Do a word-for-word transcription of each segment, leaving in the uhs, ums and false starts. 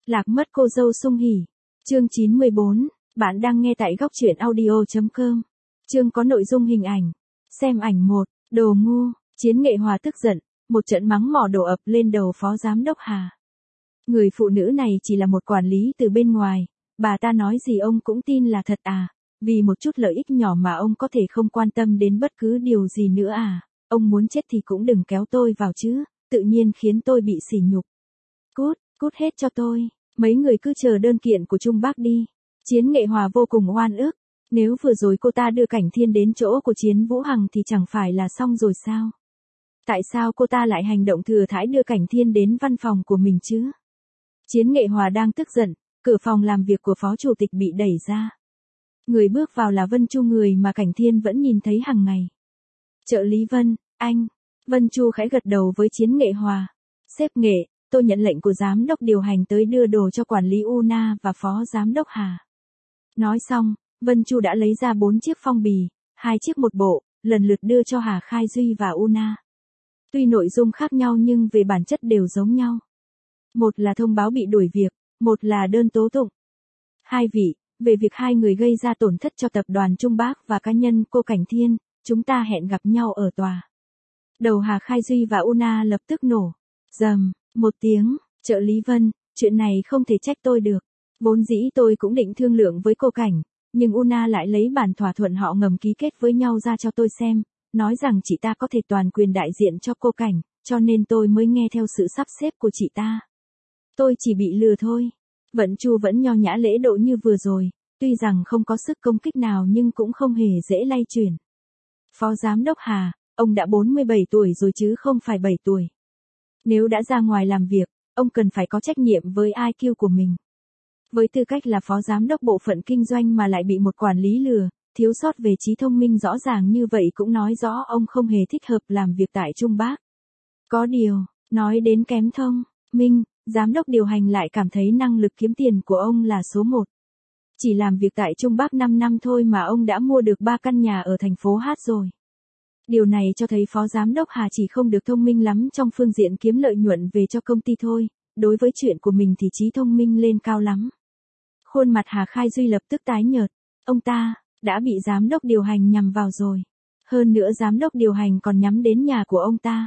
Lạc mất cô dâu Sung Hỉ. Chương chín mươi bốn. Bạn đang nghe tại góc truyện audio chấm com. Chương có nội dung hình ảnh. Xem ảnh một. Đồ ngu. Chiến Nghệ Hòa tức giận, một trận mắng mỏ đổ ập lên đầu phó giám đốc Hà. Người phụ nữ này chỉ là một quản lý từ bên ngoài, bà ta nói gì ông cũng tin là thật à? Vì một chút lợi ích nhỏ mà ông có thể không quan tâm đến bất cứ điều gì nữa à? Ông muốn chết thì cũng đừng kéo tôi vào chứ, tự nhiên khiến tôi bị sỉ nhục. Cút, cút hết cho tôi, mấy người cứ chờ đơn kiện của Trung Bác đi. Chiến Nghệ Hòa vô cùng oan ức, nếu vừa rồi cô ta đưa Cảnh Thiên đến chỗ của Chiến Vũ Hằng thì chẳng phải là xong rồi sao? Tại sao cô ta lại hành động thừa thãi đưa Cảnh Thiên đến văn phòng của mình chứ? Chiến Nghệ Hòa đang tức giận, cửa phòng làm việc của phó chủ tịch bị đẩy ra. Người bước vào là Vân Chu, người mà Cảnh Thiên vẫn nhìn thấy hàng ngày. Trợ lý Vân, anh. Vân Chu khẽ gật đầu với Chiến Nghệ Hòa. Sếp Nghệ, tôi nhận lệnh của giám đốc điều hành tới đưa đồ cho quản lý Una và phó giám đốc Hà. Nói xong, Vân Chu đã lấy ra bốn chiếc phong bì, hai chiếc một bộ, lần lượt đưa cho Hà Khai Duy và Una. Tuy nội dung khác nhau nhưng về bản chất đều giống nhau. Một là thông báo bị đuổi việc, một là đơn tố tụng. Hai vị, về việc hai người gây ra tổn thất cho tập đoàn Trung Bác và cá nhân cô Cảnh Thiên, chúng ta hẹn gặp nhau ở tòa. Đầu Hà Khai Duy và Una lập tức nổ. Rầm, một tiếng, trợ lý Vân, chuyện này không thể trách tôi được. Vốn dĩ tôi cũng định thương lượng với cô Cảnh, nhưng Una lại lấy bản thỏa thuận họ ngầm ký kết với nhau ra cho tôi xem, nói rằng chị ta có thể toàn quyền đại diện cho cô Cảnh, cho nên tôi mới nghe theo sự sắp xếp của chị ta. Tôi chỉ bị lừa thôi. Vận Chu vẫn nho nhã lễ độ như vừa rồi, tuy rằng không có sức công kích nào nhưng cũng không hề dễ lay chuyển. Phó giám đốc Hà, ông đã bốn mươi bảy tuổi rồi chứ không phải bảy tuổi. Nếu đã ra ngoài làm việc, ông cần phải có trách nhiệm với i kiu của mình. Với tư cách là phó giám đốc bộ phận kinh doanh mà lại bị một quản lý lừa, thiếu sót về trí thông minh rõ ràng như vậy cũng nói rõ ông không hề thích hợp làm việc tại Trung Bác. Có điều, nói đến kém thông minh, giám đốc điều hành lại cảm thấy năng lực kiếm tiền của ông là số một. Chỉ làm việc tại Trung Bác năm năm thôi mà ông đã mua được ba căn nhà ở thành phố Hát rồi. Điều này cho thấy phó giám đốc Hà chỉ không được thông minh lắm trong phương diện kiếm lợi nhuận về cho công ty thôi, đối với chuyện của mình thì trí thông minh lên cao lắm. Khuôn mặt Hà Khai Duy lập tức tái nhợt, ông ta đã bị giám đốc điều hành nhằm vào rồi. Hơn nữa giám đốc điều hành còn nhắm đến nhà của ông ta.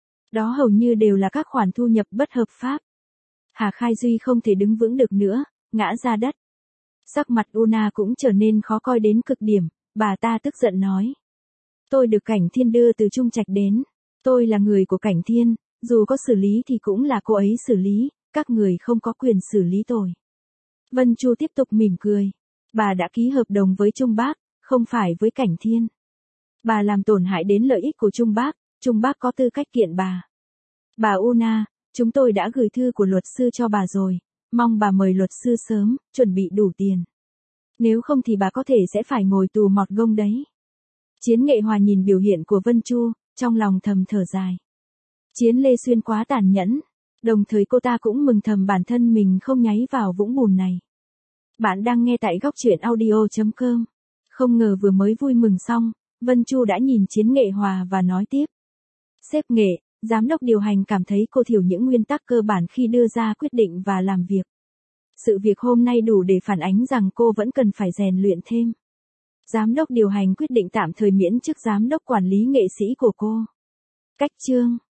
Đó hầu như đều là các khoản thu nhập bất hợp pháp. Hà Khai Duy không thể đứng vững được nữa, ngã ra đất. Sắc mặt Una cũng trở nên khó coi đến cực điểm, bà ta tức giận nói. Tôi được Cảnh Thiên đưa từ Trung Trạch đến. Tôi là người của Cảnh Thiên, dù có xử lý thì cũng là cô ấy xử lý, các người không có quyền xử lý tôi. Vân Chu tiếp tục mỉm cười. Bà đã ký hợp đồng với Trung Bác, không phải với Cảnh Thiên. Bà làm tổn hại đến lợi ích của Trung Bác, Trung Bác có tư cách kiện bà. Bà Una, chúng tôi đã gửi thư của luật sư cho bà rồi, mong bà mời luật sư sớm, chuẩn bị đủ tiền. Nếu không thì bà có thể sẽ phải ngồi tù mọt gông đấy. Chiến Nghệ Hòa nhìn biểu hiện của Vân Chu, trong lòng thầm thở dài. Chiến Lê Xuyên quá tàn nhẫn, đồng thời cô ta cũng mừng thầm bản thân mình không nháy vào vũng bùn này. Bạn đang nghe tại góc truyện audio chấm com. Không ngờ vừa mới vui mừng xong, Vân Chu đã nhìn Chiến Nghệ Hòa và nói tiếp. Sếp Nghệ, giám đốc điều hành cảm thấy cô thiểu những nguyên tắc cơ bản khi đưa ra quyết định và làm việc. Sự việc hôm nay đủ để phản ánh rằng cô vẫn cần phải rèn luyện thêm. Giám đốc điều hành quyết định tạm thời miễn chức giám đốc quản lý nghệ sĩ của cô. Cách chương.